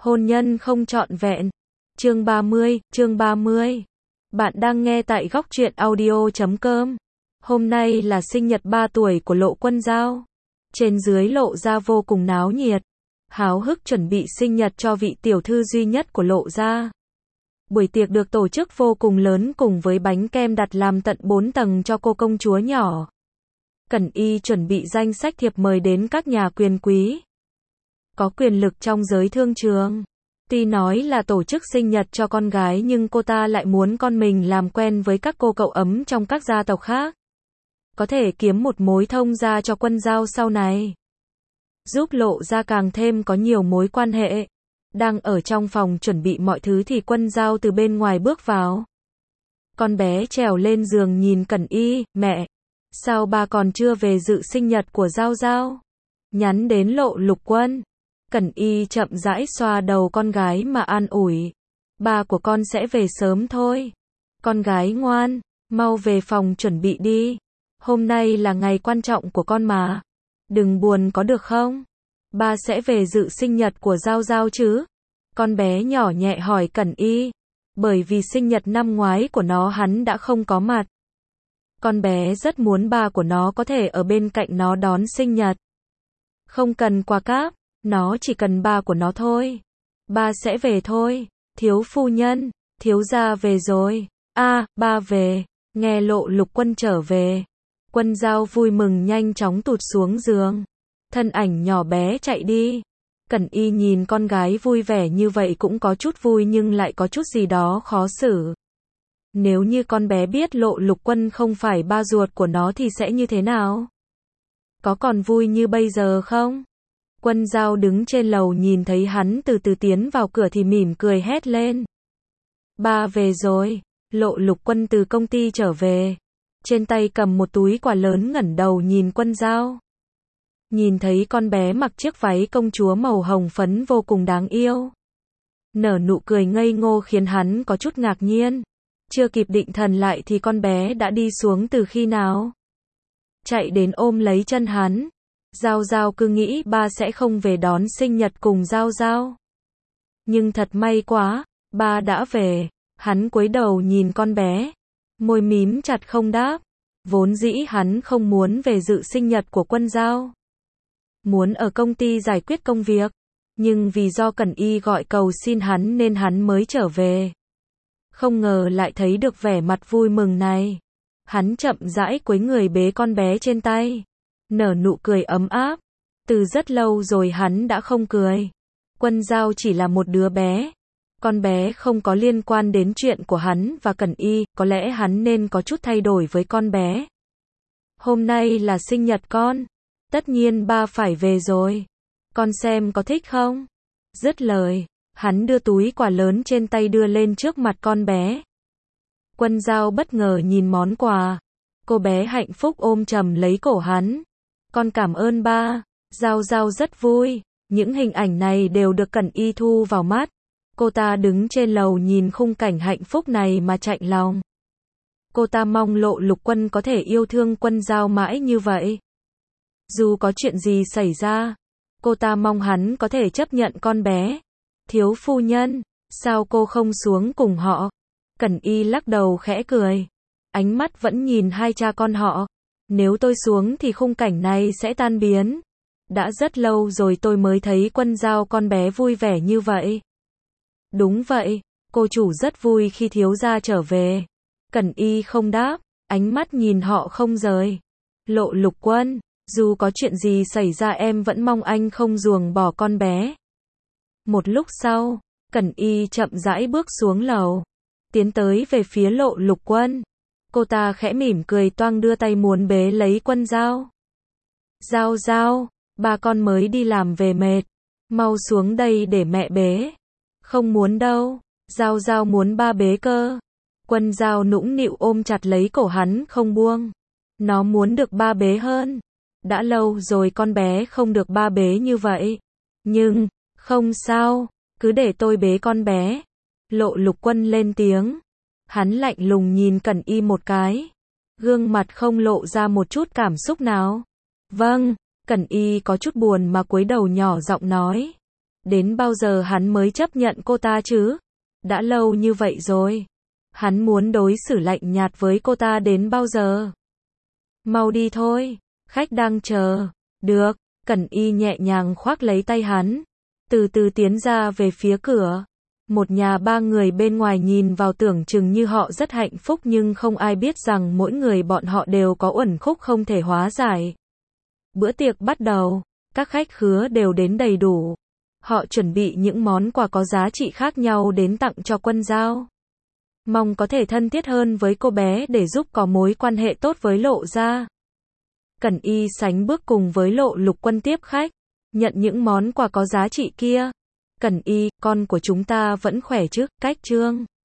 Hôn nhân không trọn vẹn. Chương 30. Bạn đang nghe tại góc truyện audio.com. Hôm nay là sinh nhật 3 tuổi của Lộ Quân Dao. Trên dưới Lộ gia vô cùng náo nhiệt, háo hức chuẩn bị sinh nhật cho vị tiểu thư duy nhất của Lộ gia. Buổi tiệc được tổ chức vô cùng lớn cùng với bánh kem đặt làm tận 4 tầng cho cô công chúa nhỏ. Cẩn Y chuẩn bị danh sách thiệp mời đến các nhà quyền quý có quyền lực trong giới thương trường. Tuy nói là tổ chức sinh nhật cho con gái nhưng cô ta lại muốn con mình làm quen với các cô cậu ấm trong các gia tộc khác. Có thể kiếm một mối thông gia cho Quân Dao sau này, giúp Lộ gia càng thêm có nhiều mối quan hệ. Đang ở trong phòng chuẩn bị mọi thứ thì Quân Dao từ bên ngoài bước vào. Con bé trèo lên giường nhìn Cẩn Y, mẹ, sao ba còn chưa về dự sinh nhật của Dao Dao? Nhắn đến Lộ Lục Quân. Cẩn Y chậm rãi xoa đầu con gái mà an ủi. Ba của con sẽ về sớm thôi. Con gái ngoan, mau về phòng chuẩn bị đi. Hôm nay là ngày quan trọng của con mà. Đừng buồn có được không? Ba sẽ về dự sinh nhật của Dao Dao chứ? Con bé nhỏ nhẹ hỏi Cẩn Y. Bởi vì sinh nhật năm ngoái của nó hắn đã không có mặt. Con bé rất muốn ba của nó có thể ở bên cạnh nó đón sinh nhật. Không cần quà cáp, nó chỉ cần ba của nó thôi. Ba sẽ về thôi. Thiếu phu nhân, thiếu gia về rồi. Ba về. Nghe Lộ Lục Quân trở về, Quân Dao vui mừng nhanh chóng tụt xuống giường. Thân ảnh nhỏ bé chạy đi. Cẩn Y nhìn con gái vui vẻ như vậy cũng có chút vui nhưng lại có chút gì đó khó xử. Nếu như con bé biết Lộ Lục Quân không phải ba ruột của nó thì sẽ như thế nào? Có còn vui như bây giờ không? Quân Dao đứng trên lầu nhìn thấy hắn từ từ tiến vào cửa thì mỉm cười hét lên. Ba về rồi. Lộ Lục Quân từ công ty trở về. Trên tay cầm một túi quà lớn ngẩng đầu nhìn Quân Dao. Nhìn thấy con bé mặc chiếc váy công chúa màu hồng phấn vô cùng đáng yêu. Nở nụ cười ngây ngô khiến hắn có chút ngạc nhiên. Chưa kịp định thần lại thì con bé đã đi xuống từ khi nào. Chạy đến ôm lấy chân hắn. Dao Dao cứ nghĩ ba sẽ không về đón sinh nhật cùng Dao Dao. Nhưng thật may quá, ba đã về. Hắn cúi đầu nhìn con bé, môi mím chặt không đáp. Vốn dĩ hắn không muốn về dự sinh nhật của Quân Dao. Muốn ở công ty giải quyết công việc. Nhưng vì do Cẩn Y gọi cầu xin hắn nên hắn mới trở về. Không ngờ lại thấy được vẻ mặt vui mừng này. Hắn chậm rãi cúi người bế con bé trên tay. Nở nụ cười ấm áp. Từ rất lâu rồi hắn đã không cười. Quân Dao chỉ là một đứa bé. Con bé không có liên quan đến chuyện của hắn và Cẩn Y, có lẽ hắn nên có chút thay đổi với con bé. Hôm nay là sinh nhật con. Tất nhiên ba phải về rồi. Con xem có thích không? Dứt lời, hắn đưa túi quà lớn trên tay đưa lên trước mặt con bé. Quân Dao bất ngờ nhìn món quà. Cô bé hạnh phúc ôm chầm lấy cổ hắn. Con cảm ơn ba. Dao Dao rất vui. Những hình ảnh này đều được Cẩn Y thu vào mắt. Cô ta đứng trên lầu nhìn khung cảnh hạnh phúc này mà chạnh lòng. Cô ta mong Lộ Lục Quân có thể yêu thương Quân Dao mãi như vậy. Dù có chuyện gì xảy ra, cô ta mong hắn có thể chấp nhận con bé. Thiếu phu nhân, sao cô không xuống cùng họ? Cẩn Y lắc đầu khẽ cười. Ánh mắt vẫn nhìn hai cha con họ. Nếu tôi xuống thì khung cảnh này sẽ tan biến. Đã rất lâu rồi tôi mới thấy Quân Dao con bé vui vẻ như vậy. Đúng vậy, cô chủ rất vui khi thiếu gia trở về. Cẩn Y không đáp, ánh mắt nhìn họ không rời. Lộ Lục Quân, dù có chuyện gì xảy ra em vẫn mong anh không ruồng bỏ con bé. Một lúc sau, Cẩn Y chậm rãi bước xuống lầu, tiến tới về phía Lộ Lục Quân. Cô ta khẽ mỉm cười toang đưa tay muốn bế lấy Quân Dao. Dao Dao, ba con mới đi làm về mệt. Mau xuống đây để mẹ bế. Không muốn đâu, Dao Dao muốn ba bế cơ. Quân Dao nũng nịu ôm chặt lấy cổ hắn không buông. Nó muốn được ba bế hơn. Đã lâu rồi con bé không được ba bế như vậy. Nhưng, không sao, cứ để tôi bế con bé. Lộ Lục Quân lên tiếng. Hắn lạnh lùng nhìn Cẩn Y một cái. Gương mặt không lộ ra một chút cảm xúc nào. Vâng, Cẩn Y có chút buồn mà cúi đầu nhỏ giọng nói. Đến bao giờ hắn mới chấp nhận cô ta chứ? Đã lâu như vậy rồi. Hắn muốn đối xử lạnh nhạt với cô ta đến bao giờ? Mau đi thôi, khách đang chờ. Được, Cẩn Y nhẹ nhàng khoác lấy tay hắn, từ từ tiến ra về phía cửa. Một nhà ba người bên ngoài nhìn vào tưởng chừng như họ rất hạnh phúc nhưng không ai biết rằng mỗi người bọn họ đều có uẩn khúc không thể hóa giải. Bữa tiệc bắt đầu, các khách khứa đều đến đầy đủ. Họ chuẩn bị những món quà có giá trị khác nhau đến tặng cho Quân Dao. Mong có thể thân thiết hơn với cô bé để giúp có mối quan hệ tốt với Lộ gia. Cẩn Y sánh bước cùng với Lộ Lục Quân tiếp khách, nhận những món quà có giá trị kia. Cẩn Y, con của chúng ta vẫn khỏe chứ? Cách Trương